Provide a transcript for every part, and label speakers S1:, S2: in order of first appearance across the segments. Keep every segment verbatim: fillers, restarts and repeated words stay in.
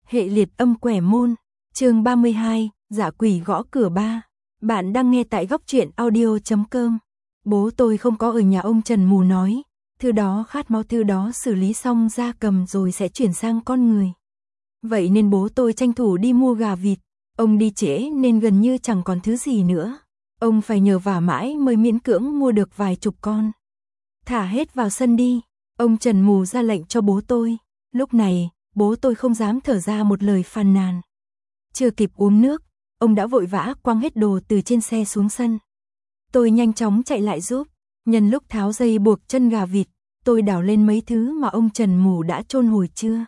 S1: Hệ liệt âm quẻ môn, chương ba mươi hai, Dã quỷ gõ cửa ba. Bạn đang nghe tại góc truyện audio chấm com. Bố tôi không có ở nhà, ông Trần Mù nói, thư đó khát máu, thư đó xử lý xong gia cầm rồi sẽ chuyển sang con người. Vậy nên bố tôi tranh thủ đi mua gà vịt, ông đi trễ nên gần như chẳng còn thứ gì nữa. Ông phải nhờ vả mãi mới miễn cưỡng mua được vài chục con. Thả hết vào sân đi, ông Trần Mù ra lệnh cho bố tôi. Lúc này, bố tôi không dám thở ra một lời phàn nàn. Chưa kịp uống nước, ông đã vội vã quăng hết đồ từ trên xe xuống sân. Tôi nhanh chóng chạy lại giúp, nhân lúc tháo dây buộc chân gà vịt, tôi đào lên mấy thứ mà ông Trần Mù đã chôn hồi trưa.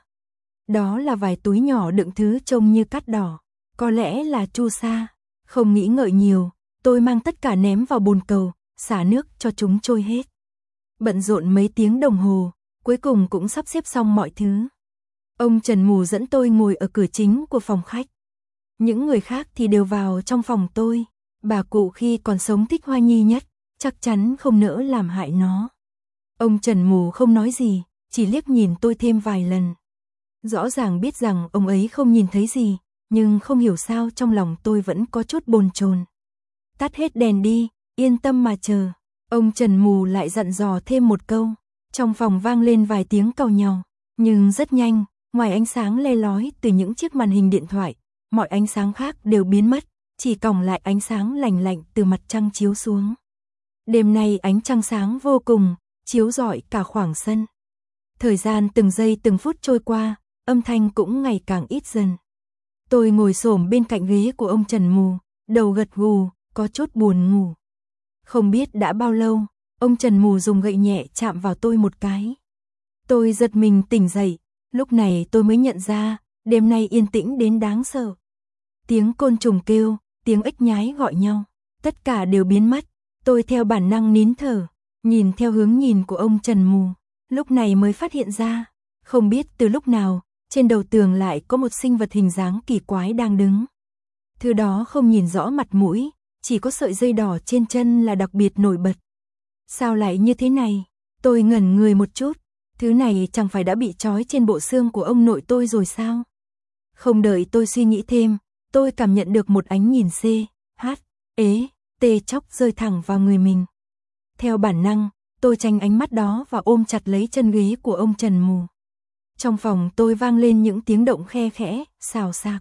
S1: Đó là vài túi nhỏ đựng thứ trông như cát đỏ, có lẽ là chu sa. Không nghĩ ngợi nhiều, tôi mang tất cả ném vào bồn cầu, xả nước cho chúng trôi hết. Bận rộn mấy tiếng đồng hồ, cuối cùng cũng sắp xếp xong mọi thứ. Ông Trần Mù dẫn tôi ngồi ở cửa chính của phòng khách. Những người khác thì đều vào trong phòng tôi. Bà cụ khi còn sống thích Hoa Nhi nhất, chắc chắn không nỡ làm hại nó. Ông Trần Mù không nói gì, chỉ liếc nhìn tôi thêm vài lần. Rõ ràng biết rằng ông ấy không nhìn thấy gì, nhưng không hiểu sao trong lòng tôi vẫn có chút bồn chồn. Tắt hết đèn đi, yên tâm mà chờ. Ông Trần Mù lại dặn dò thêm một câu. Trong phòng vang lên vài tiếng càu nhàu, nhưng rất nhanh, ngoài ánh sáng le lói từ những chiếc màn hình điện thoại, mọi ánh sáng khác đều biến mất, chỉ còng lại ánh sáng lành lạnh từ mặt trăng chiếu xuống. Đêm nay ánh trăng sáng vô cùng, chiếu rọi cả khoảng sân. Thời gian từng giây từng phút trôi qua, âm thanh cũng ngày càng ít dần. Tôi ngồi xổm bên cạnh ghế của ông Trần Mù, đầu gật gù, có chút buồn ngủ. Không biết đã bao lâu, ông Trần Mù dùng gậy nhẹ chạm vào tôi một cái. Tôi giật mình tỉnh dậy, lúc này tôi mới nhận ra, đêm nay yên tĩnh đến đáng sợ. Tiếng côn trùng kêu, tiếng ếch nhái gọi nhau, tất cả đều biến mất. Tôi theo bản năng nín thở, nhìn theo hướng nhìn của ông Trần Mù, lúc này mới phát hiện ra, không biết từ lúc nào, trên đầu tường lại có một sinh vật hình dáng kỳ quái đang đứng. Thứ đó không nhìn rõ mặt mũi, chỉ có sợi dây đỏ trên chân là đặc biệt nổi bật. Sao lại như thế này? Tôi ngẩn người một chút, thứ này chẳng phải đã bị trói trên bộ xương của ông nội tôi rồi sao? Không đợi tôi suy nghĩ thêm, tôi cảm nhận được một ánh nhìn C, H, ế, tê chóc rơi thẳng vào người mình. Theo bản năng, tôi tránh ánh mắt đó và ôm chặt lấy chân ghế của ông Trần Mù. Trong phòng tôi vang lên những tiếng động khe khẽ, xào xạc.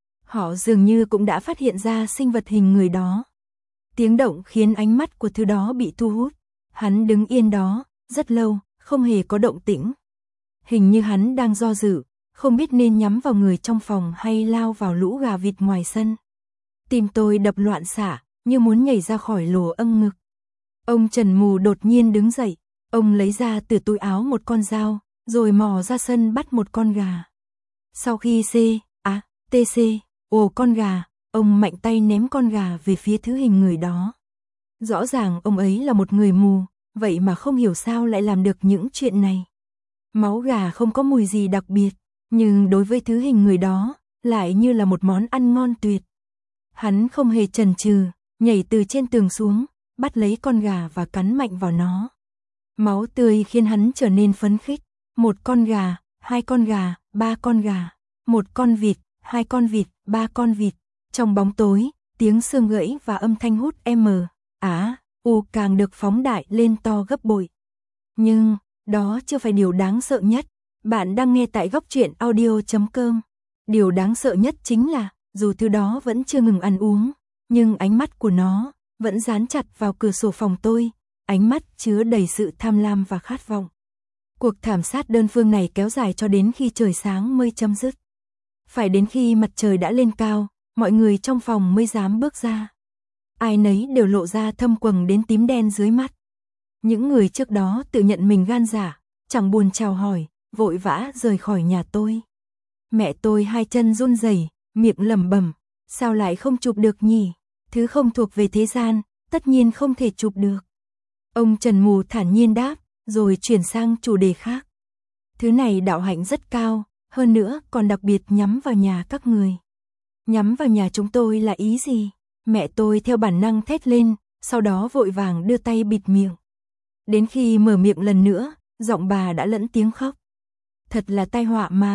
S1: Họ dường như cũng đã phát hiện ra sinh vật hình người đó. Tiếng động khiến ánh mắt của thứ đó bị thu hút. Hắn đứng yên đó, rất lâu, không hề có động tĩnh. Hình như hắn đang do dự, không biết nên nhắm vào người trong phòng hay lao vào lũ gà vịt ngoài sân. Tim tôi đập loạn xạ, như muốn nhảy ra khỏi lỗ âm ngực. Ông Trần Mù đột nhiên đứng dậy, ông lấy ra từ túi áo một con dao, rồi mò ra sân bắt một con gà. Sau khi C, A, T C, ồ con gà, ông mạnh tay ném con gà về phía thứ hình người đó. Rõ ràng ông ấy là một người mù, vậy mà không hiểu sao lại làm được những chuyện này. Máu gà không có mùi gì đặc biệt, nhưng đối với thứ hình người đó, lại như là một món ăn ngon tuyệt. Hắn không hề chần chừ, nhảy từ trên tường xuống, bắt lấy con gà và cắn mạnh vào nó. Máu tươi khiến hắn trở nên phấn khích. Một con gà, hai con gà, ba con gà, một con vịt, hai con vịt, ba con vịt. Trong bóng tối, tiếng xương gãy và âm thanh hút M, Á, U càng được phóng đại lên to gấp bội. Nhưng, đó chưa phải điều đáng sợ nhất. Bạn đang nghe tại góc truyện audio chấm com. Điều đáng sợ nhất chính là, dù thứ đó vẫn chưa ngừng ăn uống, nhưng ánh mắt của nó vẫn dán chặt vào cửa sổ phòng tôi, ánh mắt chứa đầy sự tham lam và khát vọng. Cuộc thảm sát đơn phương này kéo dài cho đến khi trời sáng mới chấm dứt. Phải đến khi mặt trời đã lên cao, mọi người trong phòng mới dám bước ra. Ai nấy đều lộ ra thâm quầng đến tím đen dưới mắt. Những người trước đó tự nhận mình gan dạ, chẳng buồn chào hỏi, vội vã rời khỏi nhà tôi. Mẹ tôi hai chân run rẩy, miệng lẩm bẩm, sao lại không chụp được nhỉ? Thứ không thuộc về thế gian, tất nhiên không thể chụp được. Ông Trần Mù thản nhiên đáp, rồi chuyển sang chủ đề khác. Thứ này đạo hạnh rất cao, hơn nữa còn đặc biệt nhắm vào nhà các người. Nhắm vào nhà chúng tôi là ý gì? Mẹ tôi theo bản năng thét lên, sau đó vội vàng đưa tay bịt miệng. Đến khi mở miệng lần nữa, giọng bà đã lẫn tiếng khóc. Thật là tai họa mà,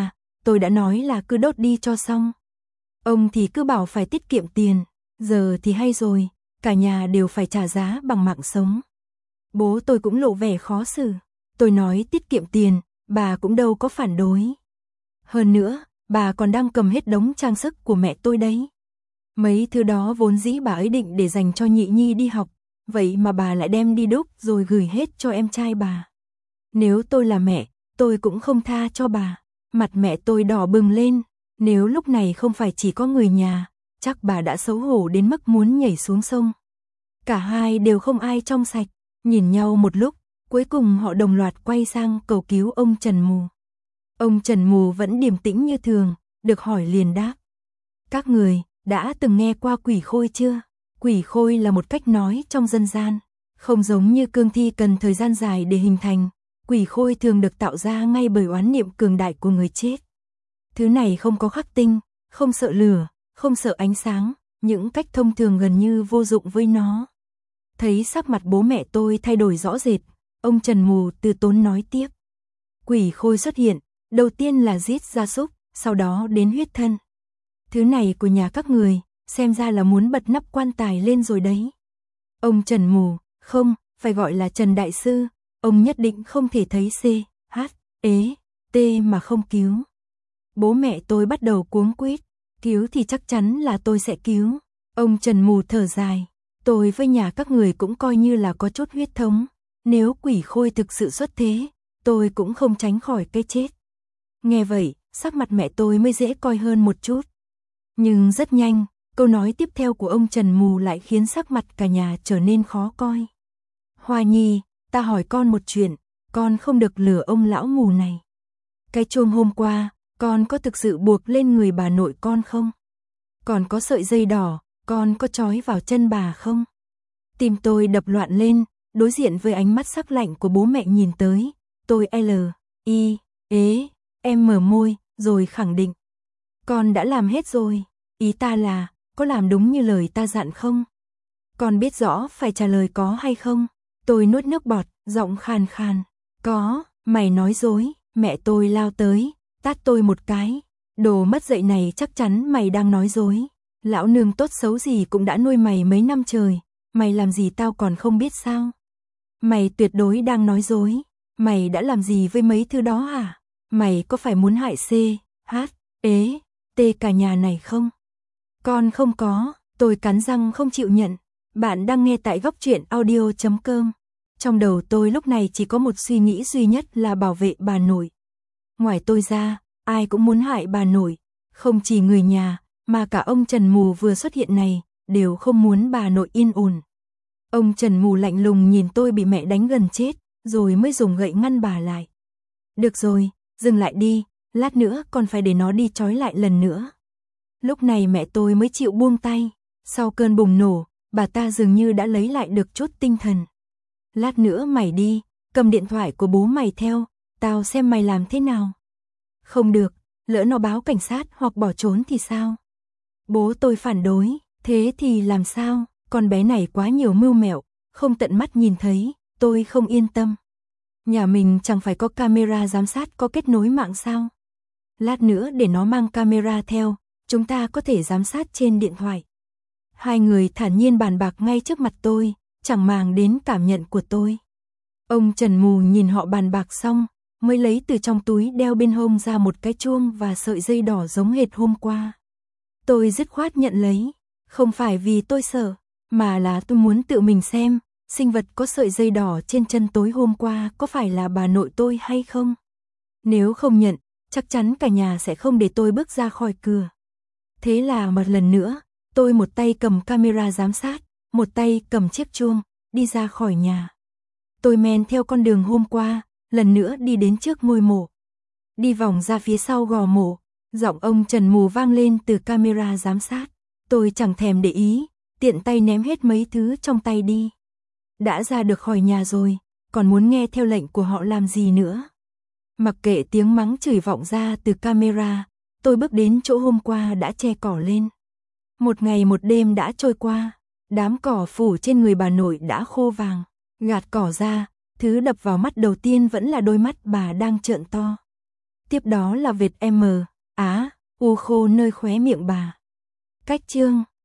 S1: tôi đã nói là cứ đốt đi cho xong. Ông thì cứ bảo phải tiết kiệm tiền, giờ thì hay rồi, cả nhà đều phải trả giá bằng mạng sống. Bố tôi cũng lộ vẻ khó xử, tôi nói tiết kiệm tiền, bà cũng đâu có phản đối. Hơn nữa, bà còn đang cầm hết đống trang sức của mẹ tôi đấy. Mấy thứ đó vốn dĩ bà ấy định để dành cho nhị nhi đi học, vậy mà bà lại đem đi đúc rồi gửi hết cho em trai bà. Nếu tôi là mẹ, tôi cũng không tha cho bà. Mặt mẹ tôi đỏ bừng lên, nếu lúc này không phải chỉ có người nhà, chắc bà đã xấu hổ đến mức muốn nhảy xuống sông. Cả hai đều không ai trong sạch, nhìn nhau một lúc, cuối cùng họ đồng loạt quay sang cầu cứu ông Trần Mù. Ông Trần Mù vẫn điềm tĩnh như thường, được hỏi liền đáp. Các người đã từng nghe qua quỷ khôi chưa? Quỷ khôi là một cách nói trong dân gian, không giống như cương thi cần thời gian dài để hình thành. Quỷ khôi thường được tạo ra ngay bởi oán niệm cường đại của người chết. Thứ này không có khắc tinh, không sợ lửa, không sợ ánh sáng, những cách thông thường gần như vô dụng với nó. Thấy sắc mặt bố mẹ tôi thay đổi rõ rệt, ông Trần Mù từ tốn nói tiếp. Quỷ khôi xuất hiện, đầu tiên là giết gia súc, sau đó đến huyết thân. Thứ này của nhà các người, xem ra là muốn bật nắp quan tài lên rồi đấy. Ông Trần Mù, không, phải gọi là Trần Đại Sư, ông nhất định không thể thấy C, H, ế, T mà không cứu. Bố mẹ tôi bắt đầu cuống quýt, cứu thì chắc chắn là tôi sẽ cứu. Ông Trần Mù thở dài, tôi với nhà các người cũng coi như là có chút huyết thống. Nếu quỷ khôi thực sự xuất thế, tôi cũng không tránh khỏi cái chết. Nghe vậy, sắc mặt mẹ tôi mới dễ coi hơn một chút. Nhưng rất nhanh, câu nói tiếp theo của ông Trần Mù lại khiến sắc mặt cả nhà trở nên khó coi. Hoa Nhi, ta hỏi con một chuyện, con không được lừa ông lão mù này. Cái chuông hôm qua, con có thực sự buộc lên người bà nội con không? Còn có sợi dây đỏ, con có trói vào chân bà không? Tim tôi đập loạn lên, đối diện với ánh mắt sắc lạnh của bố mẹ nhìn tới. Tôi L, I, ế, em mở môi, rồi khẳng định. Con đã làm hết rồi, ý ta là, có làm đúng như lời ta dặn không? Con biết rõ phải trả lời có hay không? Tôi nuốt nước bọt, giọng khàn khàn. Có, mày nói dối. Mẹ tôi lao tới, tát tôi một cái. Đồ mất dạy này chắc chắn mày đang nói dối. Lão nương tốt xấu gì cũng đã nuôi mày mấy năm trời. Mày làm gì tao còn không biết sao? Mày tuyệt đối đang nói dối. Mày đã làm gì với mấy thứ đó à? Mày có phải muốn hại C, H, ế, T cả nhà này không? Con không có, tôi cắn răng không chịu nhận. Bạn đang nghe tại góc truyện audio chấm com. Trong đầu tôi lúc này chỉ có một suy nghĩ duy nhất là bảo vệ bà nội. Ngoài tôi ra, ai cũng muốn hại bà nội. Không chỉ người nhà, mà cả ông Trần Mù vừa xuất hiện này, đều không muốn bà nội yên ổn. Ông Trần Mù lạnh lùng nhìn tôi bị mẹ đánh gần chết, rồi mới dùng gậy ngăn bà lại. Được rồi, dừng lại đi, lát nữa còn phải để nó đi trói lại lần nữa. Lúc này mẹ tôi mới chịu buông tay. Sau cơn bùng nổ, bà ta dường như đã lấy lại được chút tinh thần. Lát nữa mày đi, cầm điện thoại của bố mày theo, tao xem mày làm thế nào. Không được, lỡ nó báo cảnh sát hoặc bỏ trốn thì sao? Bố tôi phản đối, thế thì làm sao? Con bé này quá nhiều mưu mẹo, không tận mắt nhìn thấy, tôi không yên tâm. Nhà mình chẳng phải có camera giám sát có kết nối mạng sao? Lát nữa để nó mang camera theo, chúng ta có thể giám sát trên điện thoại. Hai người thản nhiên bàn bạc ngay trước mặt tôi, chẳng màng đến cảm nhận của tôi. Ông Trần Mù nhìn họ bàn bạc xong, mới lấy từ trong túi đeo bên hông ra một cái chuông và sợi dây đỏ giống hệt hôm qua. Tôi dứt khoát nhận lấy, không phải vì tôi sợ, mà là tôi muốn tự mình xem, sinh vật có sợi dây đỏ trên chân tối hôm qua có phải là bà nội tôi hay không. Nếu không nhận, chắc chắn cả nhà sẽ không để tôi bước ra khỏi cửa. Thế là một lần nữa, tôi một tay cầm camera giám sát, một tay cầm chiếc chuông, đi ra khỏi nhà. Tôi men theo con đường hôm qua, lần nữa đi đến trước ngôi mộ. Đi vòng ra phía sau gò mộ, giọng ông Trần Mù vang lên từ camera giám sát. Tôi chẳng thèm để ý, tiện tay ném hết mấy thứ trong tay đi. Đã ra được khỏi nhà rồi, còn muốn nghe theo lệnh của họ làm gì nữa. Mặc kệ tiếng mắng chửi vọng ra từ camera, tôi bước đến chỗ hôm qua đã che cỏ lên. Một ngày một đêm đã trôi qua, đám cỏ phủ trên người bà nội đã khô vàng. Gạt cỏ ra, thứ đập vào mắt đầu tiên vẫn là đôi mắt bà đang trợn to. Tiếp đó là vệt M, Á, u khô nơi khóe miệng bà. Cách chương